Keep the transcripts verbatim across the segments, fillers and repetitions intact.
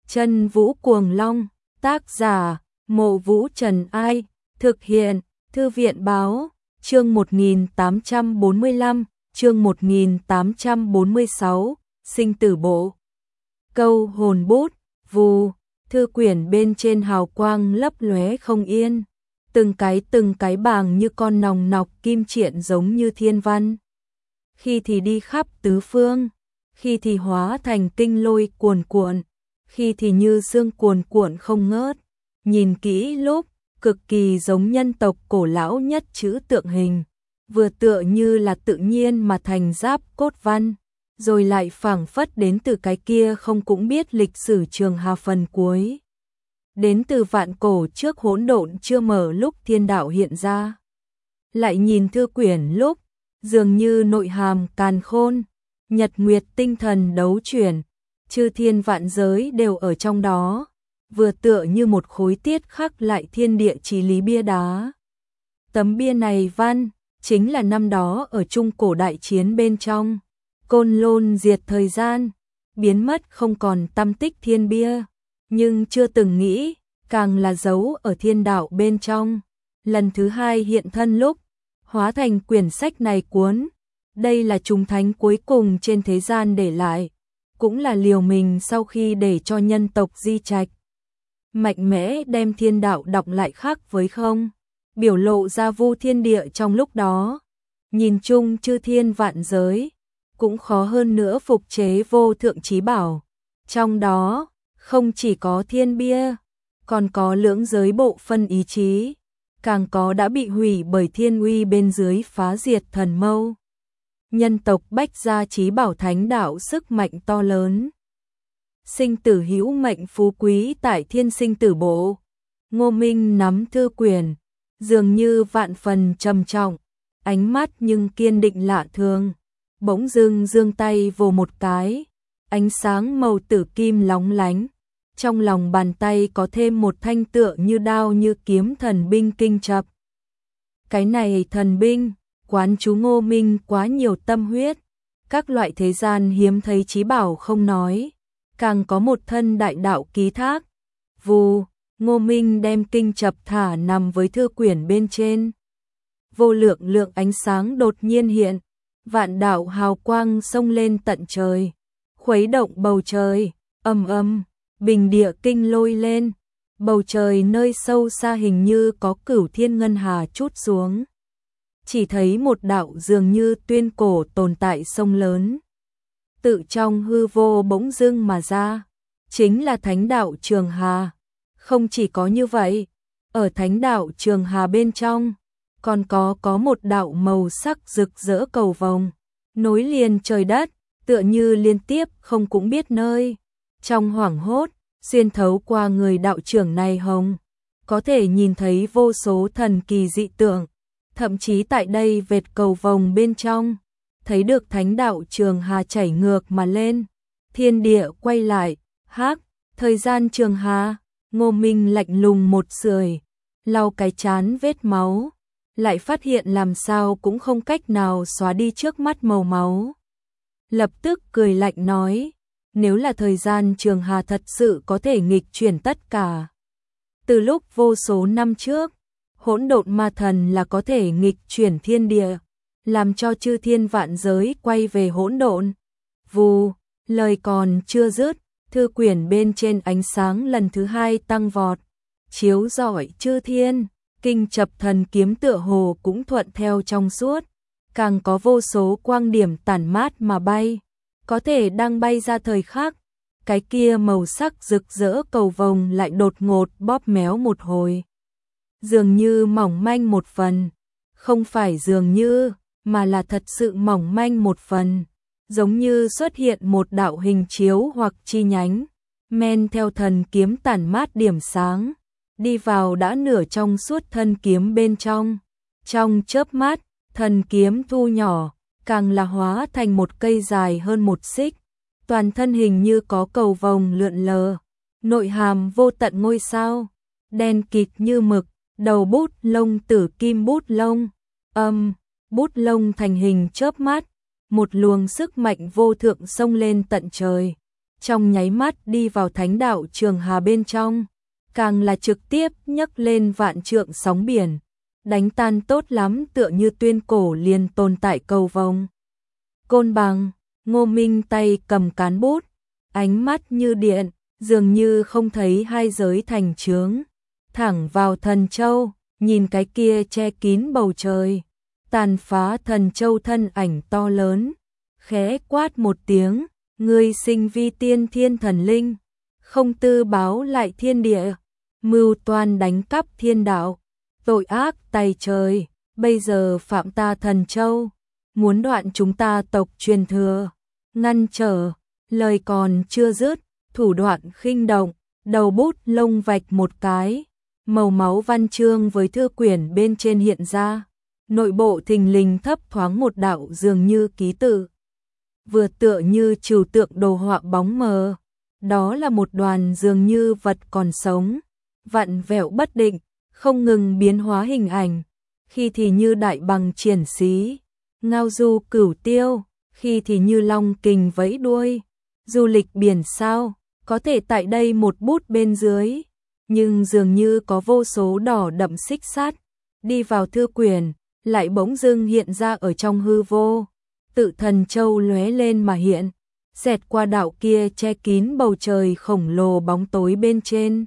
Chân Vũ Cuồng Long, tác giả, Mộ Vũ Trần Ai, thực hiện, Thư viện báo, chương một nghìn tám trăm bốn mươi lăm, chương một nghìn tám trăm bốn mươi sáu, sinh tử bộ. Câu hồn bút, vù, thư quyển bên trên hào quang lấp lóe không yên, từng cái từng cái bàng như con nòng nọc kim triện giống như thiên văn. Khi thì đi khắp tứ phương, khi thì hóa thành kinh lôi cuồn cuộn, khi thì như sương cuồn cuộn không ngớt, nhìn kỹ lúc, cực kỳ giống nhân tộc cổ lão nhất chữ tượng hình, vừa tựa như là tự nhiên mà thành giáp cốt văn, rồi lại phảng phất đến từ cái kia không cũng biết lịch sử Trường Hà phần cuối. Đến từ vạn cổ trước hỗn độn chưa mở lúc thiên đạo hiện ra. Lại nhìn thư quyển lúc, dường như nội hàm càn khôn, nhật nguyệt tinh thần đấu chuyển, chư thiên vạn giới đều ở trong đó, vừa tựa như một khối tiết khắc lại thiên địa chí lý bia đá. Tấm bia này văn, chính là năm đó ở trung cổ đại chiến bên trong, Côn Lôn diệt thời gian, biến mất không còn tăm tích thiên bia, nhưng chưa từng nghĩ, càng là dấu ở thiên đạo bên trong, lần thứ hai hiện thân lúc, hóa thành quyển sách này cuốn, đây là chúng thánh cuối cùng trên thế gian để lại, cũng là liều mình sau khi để cho nhân tộc di trạch. Mạnh mẽ đem thiên đạo đọc lại khác với không, biểu lộ ra vô thiên địa trong lúc đó, nhìn chung chư thiên vạn giới, cũng khó hơn nữa phục chế vô thượng chí bảo. Trong đó, không chỉ có thiên bia, còn có lưỡng giới bộ phân ý chí, càng có đã bị hủy bởi thiên uy bên dưới phá diệt thần mâu. Nhân tộc bách gia chí bảo thánh đạo sức mạnh to lớn. Sinh tử hữu mệnh phú quý tại thiên sinh tử bộ. Ngô Minh nắm thư quyển, dường như vạn phần trầm trọng, ánh mắt nhưng kiên định lạ thường. Bỗng dưng giương tay vồ một cái, ánh sáng màu tử kim lóng lánh. Trong lòng bàn tay có thêm một thanh tựa như đao như kiếm thần binh kinh chập. Cái này thần binh, quán chú Ngô Minh quá nhiều tâm huyết, các loại thế gian hiếm thấy chí bảo không nói, càng có một thân đại đạo ký thác. Vù, Ngô Minh đem kinh chập thả nằm với thư quyển bên trên. Vô lượng lượng ánh sáng đột nhiên hiện, vạn đạo hào quang xông lên tận trời, khuấy động bầu trời, âm âm, bình địa kinh lôi lên, bầu trời nơi sâu xa hình như có cửu thiên ngân hà trút xuống. Chỉ thấy một đạo dường như tuyên cổ tồn tại sông lớn, tự trong hư vô bỗng dưng mà ra, chính là thánh đạo Trường Hà. Không chỉ có như vậy, ở thánh đạo Trường Hà bên trong, còn có có một đạo màu sắc rực rỡ cầu vồng, nối liền trời đất, tựa như liên tiếp không cũng biết nơi. Trong hoảng hốt, xuyên thấu qua người đạo trưởng này hồng, có thể nhìn thấy vô số thần kỳ dị tượng, thậm chí tại đây vệt cầu vồng bên trong, thấy được thánh đạo Trường Hà chảy ngược mà lên, thiên địa quay lại, hắc, thời gian Trường Hà. Ngô Minh lạnh lùng một sưởi, lau cái chán vết máu, lại phát hiện làm sao cũng không cách nào xóa đi trước mắt màu máu. Lập tức cười lạnh nói, nếu là thời gian Trường Hà thật sự có thể nghịch chuyển tất cả. Từ lúc vô số năm trước, hỗn độn ma thần là có thể nghịch chuyển thiên địa, làm cho chư thiên vạn giới quay về hỗn độn. Vù, lời còn chưa dứt, thư quyển bên trên ánh sáng lần thứ hai tăng vọt, chiếu rọi chư thiên, kinh chập thần kiếm tựa hồ cũng thuận theo trong suốt, càng có vô số quang điểm tản mát mà bay, có thể đang bay ra thời khắc, cái kia màu sắc rực rỡ cầu vồng lại đột ngột bóp méo một hồi. Dường như mỏng manh một phần, không phải dường như, mà là thật sự mỏng manh một phần. Giống như xuất hiện một đạo hình chiếu hoặc chi nhánh, men theo thần kiếm tản mát điểm sáng, đi vào đã nửa trong suốt thân kiếm bên trong. Trong chớp mắt, thần kiếm thu nhỏ, càng là hóa thành một cây dài hơn một xích, toàn thân hình như có cầu vồng lượn lờ, nội hàm vô tận ngôi sao, đen kịt như mực, đầu bút lông tử kim bút lông, âm, bút lông thành hình chớp mắt. Một luồng sức mạnh vô thượng xông lên tận trời, trong nháy mắt đi vào thánh đạo trường hà bên trong, càng là trực tiếp nhấc lên vạn trượng sóng biển, đánh tan tốt lắm tựa như tuyên cổ liền tồn tại cầu vồng. Côn bằng, Ngô Minh tay cầm cán bút, ánh mắt như điện, dường như không thấy hai giới thành chướng, thẳng vào Thần Châu, nhìn cái kia che kín bầu trời, tàn phá Thần Châu thân ảnh to lớn, khẽ quát một tiếng, ngươi sinh vi tiên thiên thần linh, không tư báo lại thiên địa, mưu toan đánh cắp thiên đạo, tội ác tày trời, bây giờ phạm ta Thần Châu, muốn đoạn chúng ta tộc truyền thừa, ngăn trở, lời còn chưa dứt, thủ đoạn khinh động, đầu bút lông vạch một cái, màu máu văn chương với thư quyển bên trên hiện ra, nội bộ thình lình thấp thoáng một đạo dường như ký tự, vừa tựa như trừu tượng đồ họa bóng mờ, đó là một đoàn dường như vật còn sống, vặn vẹo bất định, không ngừng biến hóa hình ảnh, khi thì như đại bằng triển xí, ngao du cửu tiêu, khi thì như long kình vẫy đuôi, du lịch biển sao, có thể tại đây một bút bên dưới, nhưng dường như có vô số đỏ đậm xích sắt, đi vào thư quyển, lại bỗng dưng hiện ra ở trong hư vô, tự Thần Châu lóe lên mà hiện, xẹt qua đạo kia che kín bầu trời khổng lồ bóng tối bên trên.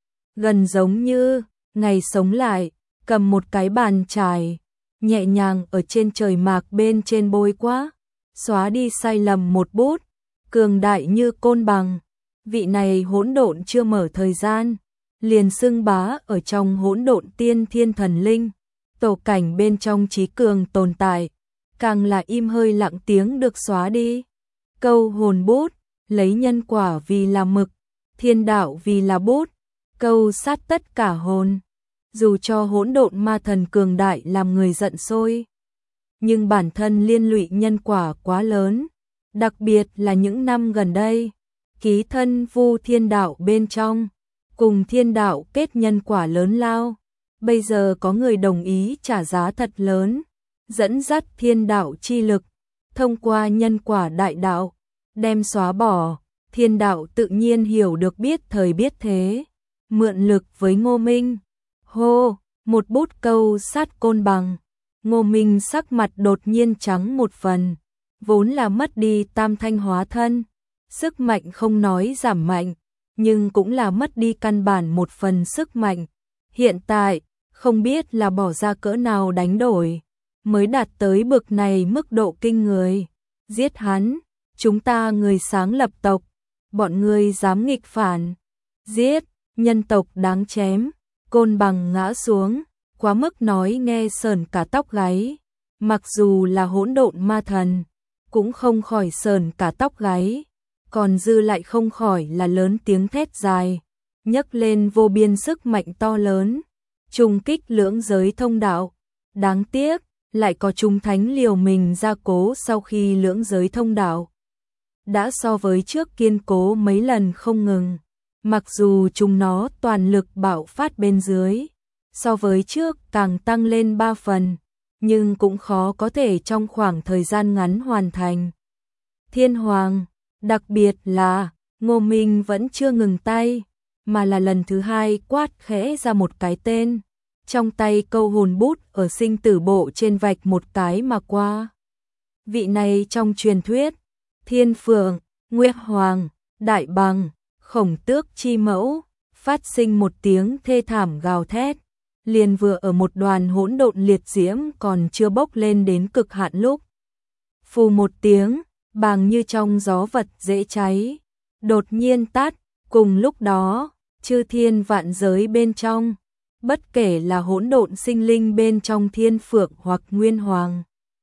Gần giống như, ngày sống lại, cầm một cái bàn chải, nhẹ nhàng ở trên trời mạc bên trên bôi quá, xóa đi sai lầm một bút, cường đại như côn bằng. Vị này hỗn độn chưa mở thời gian, liền xưng bá ở trong hỗn độn tiên thiên thần linh, tổ cảnh bên trong trí cường tồn tại, càng là im hơi lặng tiếng được xóa đi. Câu hồn bút, lấy nhân quả vì là mực, thiên đạo vì là bút, câu sát tất cả hồn. Dù cho hỗn độn ma thần cường đại làm người giận sôi, nhưng bản thân liên lụy nhân quả quá lớn, đặc biệt là những năm gần đây, ký thân vu thiên đạo bên trong, cùng thiên đạo kết nhân quả lớn lao, bây giờ có người đồng ý trả giá thật lớn, dẫn dắt thiên đạo chi lực, thông qua nhân quả đại đạo, đem xóa bỏ, thiên đạo tự nhiên hiểu được biết thời biết thế, mượn lực với Ngô Minh. Hô, một bút câu sát côn bằng, Ngô Minh sắc mặt đột nhiên trắng một phần, vốn là mất đi tam thanh hóa thân, sức mạnh không nói giảm mạnh, nhưng cũng là mất đi căn bản một phần sức mạnh. Hiện tại, không biết là bỏ ra cỡ nào đánh đổi, mới đạt tới bực này mức độ kinh người. Giết hắn, chúng ta người sáng lập tộc, bọn ngươi dám nghịch phản. Giết, nhân tộc đáng chém. Côn bằng ngã xuống, quá mức nói nghe sờn cả tóc gáy. Mặc dù là hỗn độn ma thần, cũng không khỏi sờn cả tóc gáy. Còn dư lại không khỏi là lớn tiếng thét dài, nhấc lên vô biên sức mạnh to lớn, trùng kích lưỡng giới thông đạo. Đáng tiếc, lại có chúng thánh liều mình ra cố sau khi lưỡng giới thông đạo đã so với trước kiên cố mấy lần không ngừng. Mặc dù chúng nó toàn lực bạo phát bên dưới, so với trước càng tăng lên ba phần, nhưng cũng khó có thể trong khoảng thời gian ngắn hoàn thành. Thiên Hoàng, đặc biệt là Ngô Minh vẫn chưa ngừng tay, mà là lần thứ hai quát khẽ ra một cái tên, trong tay câu hồn bút ở sinh tử bộ trên vạch một cái mà qua. Vị này trong truyền thuyết, Thiên Phượng, Nguyệt Hoàng, Đại Bằng, Khổng Tước chi mẫu, phát sinh một tiếng thê thảm gào thét, liền vừa ở một đoàn hỗn độn liệt diễm còn chưa bốc lên đến cực hạn lúc. Phù một tiếng, bàng như trong gió vật dễ cháy, đột nhiên tắt, cùng lúc đó, chư thiên vạn giới bên trong, bất kể là hỗn độn sinh linh bên trong Thiên Phượng hoặc Nguyên Hoàng,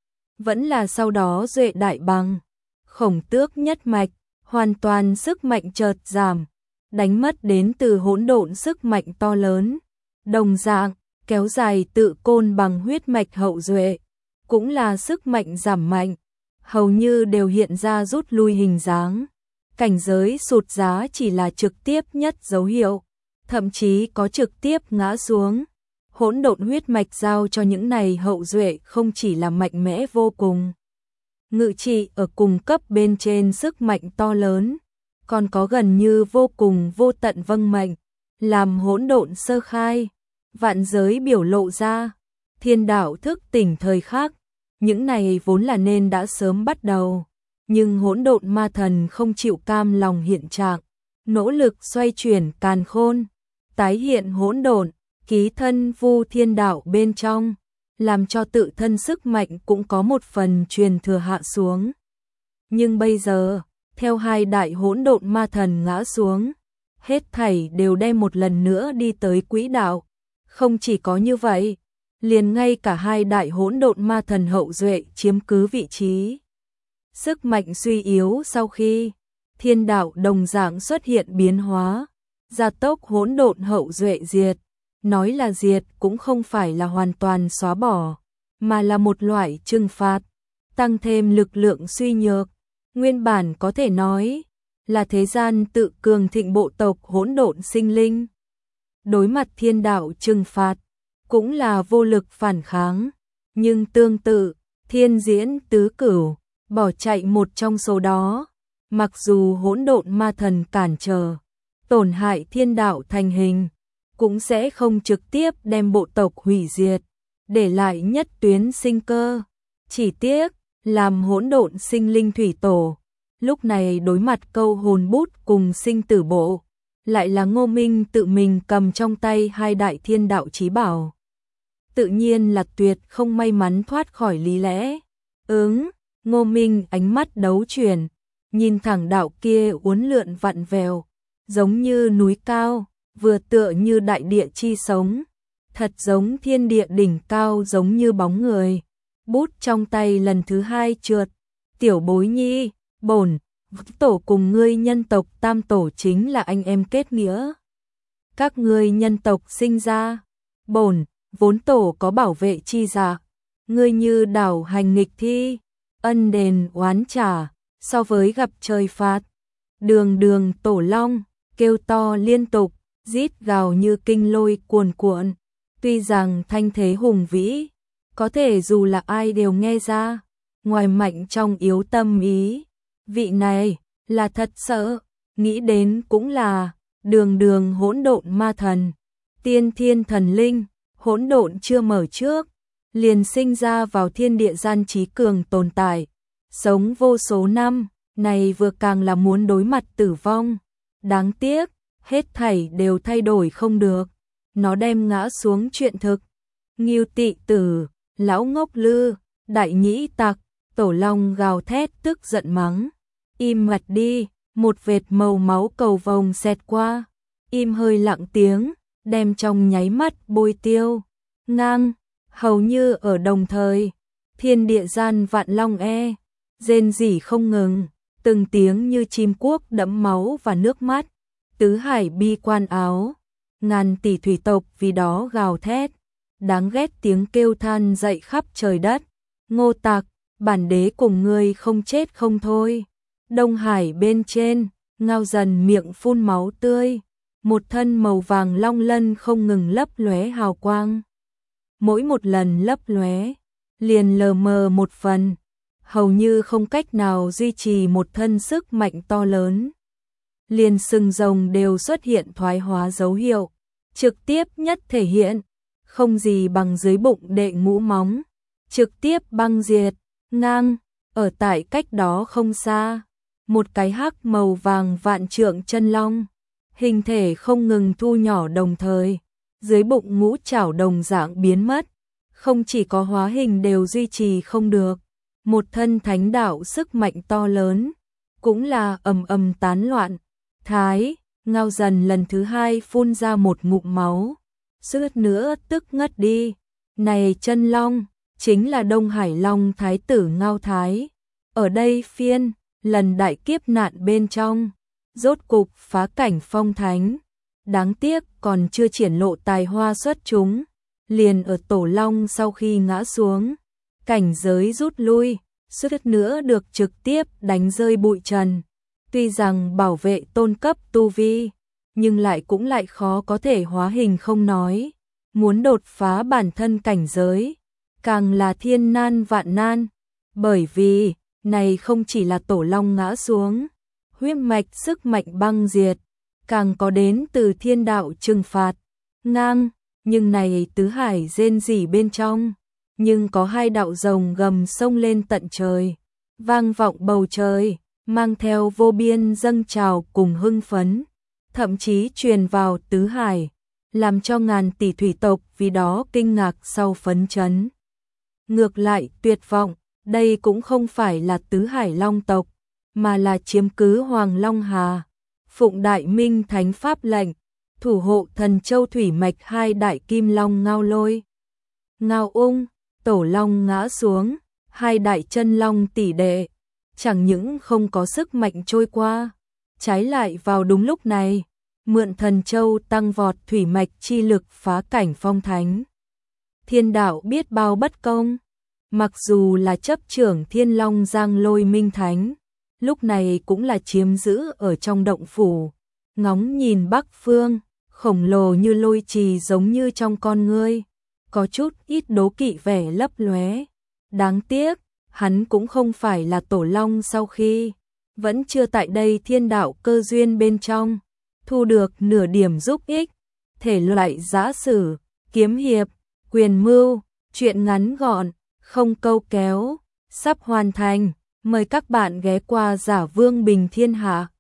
vẫn là sau đó Duệ Đại Bằng, Khổng Tước nhất mạch, hoàn toàn sức mạnh chợt giảm, đánh mất đến từ hỗn độn sức mạnh to lớn, đồng dạng, kéo dài tự côn bằng huyết mạch hậu duệ, cũng là sức mạnh giảm mạnh, hầu như đều hiện ra rút lui hình dáng. Cảnh giới sụt giá chỉ là trực tiếp nhất dấu hiệu, thậm chí có trực tiếp ngã xuống. Hỗn độn huyết mạch giao cho những này hậu duệ không chỉ là mạnh mẽ vô cùng, ngự trị ở cùng cấp bên trên sức mạnh to lớn, còn có gần như vô cùng vô tận vâng mệnh, làm hỗn độn sơ khai, vạn giới biểu lộ ra, thiên đạo thức tỉnh thời khắc, những này vốn là nên đã sớm bắt đầu, nhưng hỗn độn ma thần không chịu cam lòng hiện trạng, nỗ lực xoay chuyển càn khôn, tái hiện hỗn độn, ký thân vu thiên đạo bên trong, làm cho tự thân sức mạnh cũng có một phần truyền thừa hạ xuống. Nhưng bây giờ, theo hai đại hỗn độn ma thần ngã xuống, hết thảy đều đem một lần nữa đi tới quỹ đạo. Không chỉ có như vậy, liền ngay cả hai đại hỗn độn ma thần hậu duệ chiếm cứ vị trí. Sức mạnh suy yếu sau khi thiên đạo đồng dạng xuất hiện biến hóa, gia tốc hỗn độn hậu duệ diệt. Nói là diệt cũng không phải là hoàn toàn xóa bỏ, mà là một loại trừng phạt, tăng thêm lực lượng suy nhược. Nguyên bản có thể nói là thế gian tự cường thịnh bộ tộc hỗn độn sinh linh. Đối mặt thiên đạo trừng phạt, cũng là vô lực phản kháng, nhưng tương tự, thiên diễn tứ cửu, bỏ chạy một trong số đó, mặc dù hỗn độn ma thần cản trở, tổn hại thiên đạo thành hình, cũng sẽ không trực tiếp đem bộ tộc hủy diệt, để lại nhất tuyến sinh cơ. Chỉ tiếc, làm hỗn độn sinh linh thủy tổ, lúc này đối mặt câu hồn bút cùng sinh tử bộ, lại là Ngô Minh tự mình cầm trong tay hai đại thiên đạo chí bảo. Tự nhiên là tuyệt không may mắn thoát khỏi lý lẽ. Ứng, Ngô Minh ánh mắt đấu chuyển, nhìn thẳng đạo kia uốn lượn vặn vẹo, giống như núi cao, vừa tựa như đại địa chi sống, thật giống thiên địa đỉnh cao giống như bóng người. Bút trong tay lần thứ hai trượt, tiểu bối nhi, bổn tổ cùng ngươi nhân tộc tam tổ chính là anh em kết nghĩa. Các ngươi nhân tộc sinh ra, bổn vốn tổ có bảo vệ chi dạ, ngươi như đảo hành nghịch thi, ân đền oán trả, so với gặp trời phạt. Đường đường tổ long, kêu to liên tục, rít gào như kinh lôi cuồn cuộn, tuy rằng thanh thế hùng vĩ, có thể dù là ai đều nghe ra, ngoài mạnh trong yếu tâm ý. Vị này, là thật sợ, nghĩ đến cũng là, đường đường hỗn độn ma thần, tiên thiên thần linh, hỗn độn chưa mở trước, liền sinh ra vào thiên địa gian trí cường tồn tại, sống vô số năm, này vừa càng là muốn đối mặt tử vong. Đáng tiếc, hết thảy đều thay đổi không được, nó đem ngã xuống chuyện thực. Ngưu tị tử, lão ngốc lư, đại nhĩ tặc, tổ long gào thét tức giận mắng. Im mặt đi, một vệt màu máu cầu vồng xẹt qua, im hơi lặng tiếng, đem trong nháy mắt bôi tiêu. Ngang, hầu như ở đồng thời, thiên địa gian vạn long e, rên rỉ không ngừng, từng tiếng như chim cuốc đẫm máu và nước mắt. Tứ hải bi quan áo, ngàn tỷ thủy tộc vì đó gào thét, đáng ghét tiếng kêu than dậy khắp trời đất. Ngô Tạc, bản đế cùng ngươi không chết không thôi. Đông Hải bên trên, Ngao Dần miệng phun máu tươi, một thân màu vàng long lân không ngừng lấp lóe hào quang. Mỗi một lần lấp lóe, liền lờ mờ một phần, hầu như không cách nào duy trì một thân sức mạnh to lớn. Liền sừng rồng đều xuất hiện thoái hóa dấu hiệu, trực tiếp nhất thể hiện, không gì bằng dưới bụng đệ ngũ móng, trực tiếp băng diệt. Ngang, ở tại cách đó không xa, một cái hắc màu vàng vạn trượng chân long, hình thể không ngừng thu nhỏ đồng thời, dưới bụng ngũ trảo đồng dạng biến mất, không chỉ có hóa hình đều duy trì không được, một thân thánh đạo sức mạnh to lớn, cũng là ầm ầm tán loạn. Thái, Ngao Dần lần thứ hai phun ra một ngụm máu, suýt nữa tức ngất đi. Này chân long, chính là Đông Hải Long Thái tử Ngao Thái. Ở đây phiên, lần đại kiếp nạn bên trong, rốt cục phá cảnh phong thánh. Đáng tiếc còn chưa triển lộ tài hoa xuất chúng, liền ở tổ long sau khi ngã xuống, cảnh giới rút lui, suýt nữa được trực tiếp đánh rơi bụi trần. Tuy rằng bảo vệ tôn cấp tu vi, nhưng lại cũng lại khó có thể hóa hình không nói. Muốn đột phá bản thân cảnh giới, càng là thiên nan vạn nan. Bởi vì, này không chỉ là tổ long ngã xuống, huyết mạch sức mạnh băng diệt, càng có đến từ thiên đạo trừng phạt, ngang, nhưng này tứ hải rên rỉ bên trong, nhưng có hai đạo rồng gầm sông lên tận trời, vang vọng bầu trời, mang theo vô biên dâng trào cùng hưng phấn, thậm chí truyền vào tứ hải, làm cho ngàn tỷ thủy tộc vì đó kinh ngạc sau phấn chấn. Ngược lại tuyệt vọng, đây cũng không phải là tứ hải long tộc, mà là chiếm cứ Hoàng Long Hà, phụng Đại Minh Thánh Pháp lệnh, thủ hộ thần châu thủy mạch hai đại kim long Ngao Lôi, Ngao Ung, Tổ Long ngã xuống, hai đại chân long tỷ đệ, chẳng những không có sức mạnh trôi qua, trái lại vào đúng lúc này, mượn thần châu tăng vọt thủy mạch chi lực phá cảnh phong thánh. Thiên đạo biết bao bất công, mặc dù là chấp trưởng Thiên Long Giang Lôi Minh Thánh, lúc này cũng là chiếm giữ ở trong động phủ, ngóng nhìn Bắc Phương, khổng lồ như lôi trì giống như trong con ngươi, có chút ít đố kỵ vẻ lấp lóe. Đáng tiếc, hắn cũng không phải là tổ long sau khi, vẫn chưa tại đây thiên đạo cơ duyên bên trong, thu được nửa điểm giúp ích, thể loại giã sử, kiếm hiệp, quyền mưu, truyện ngắn gọn, không câu kéo, sắp hoàn thành, mời các bạn ghé qua Giả Vương Bình Thiên Hạ.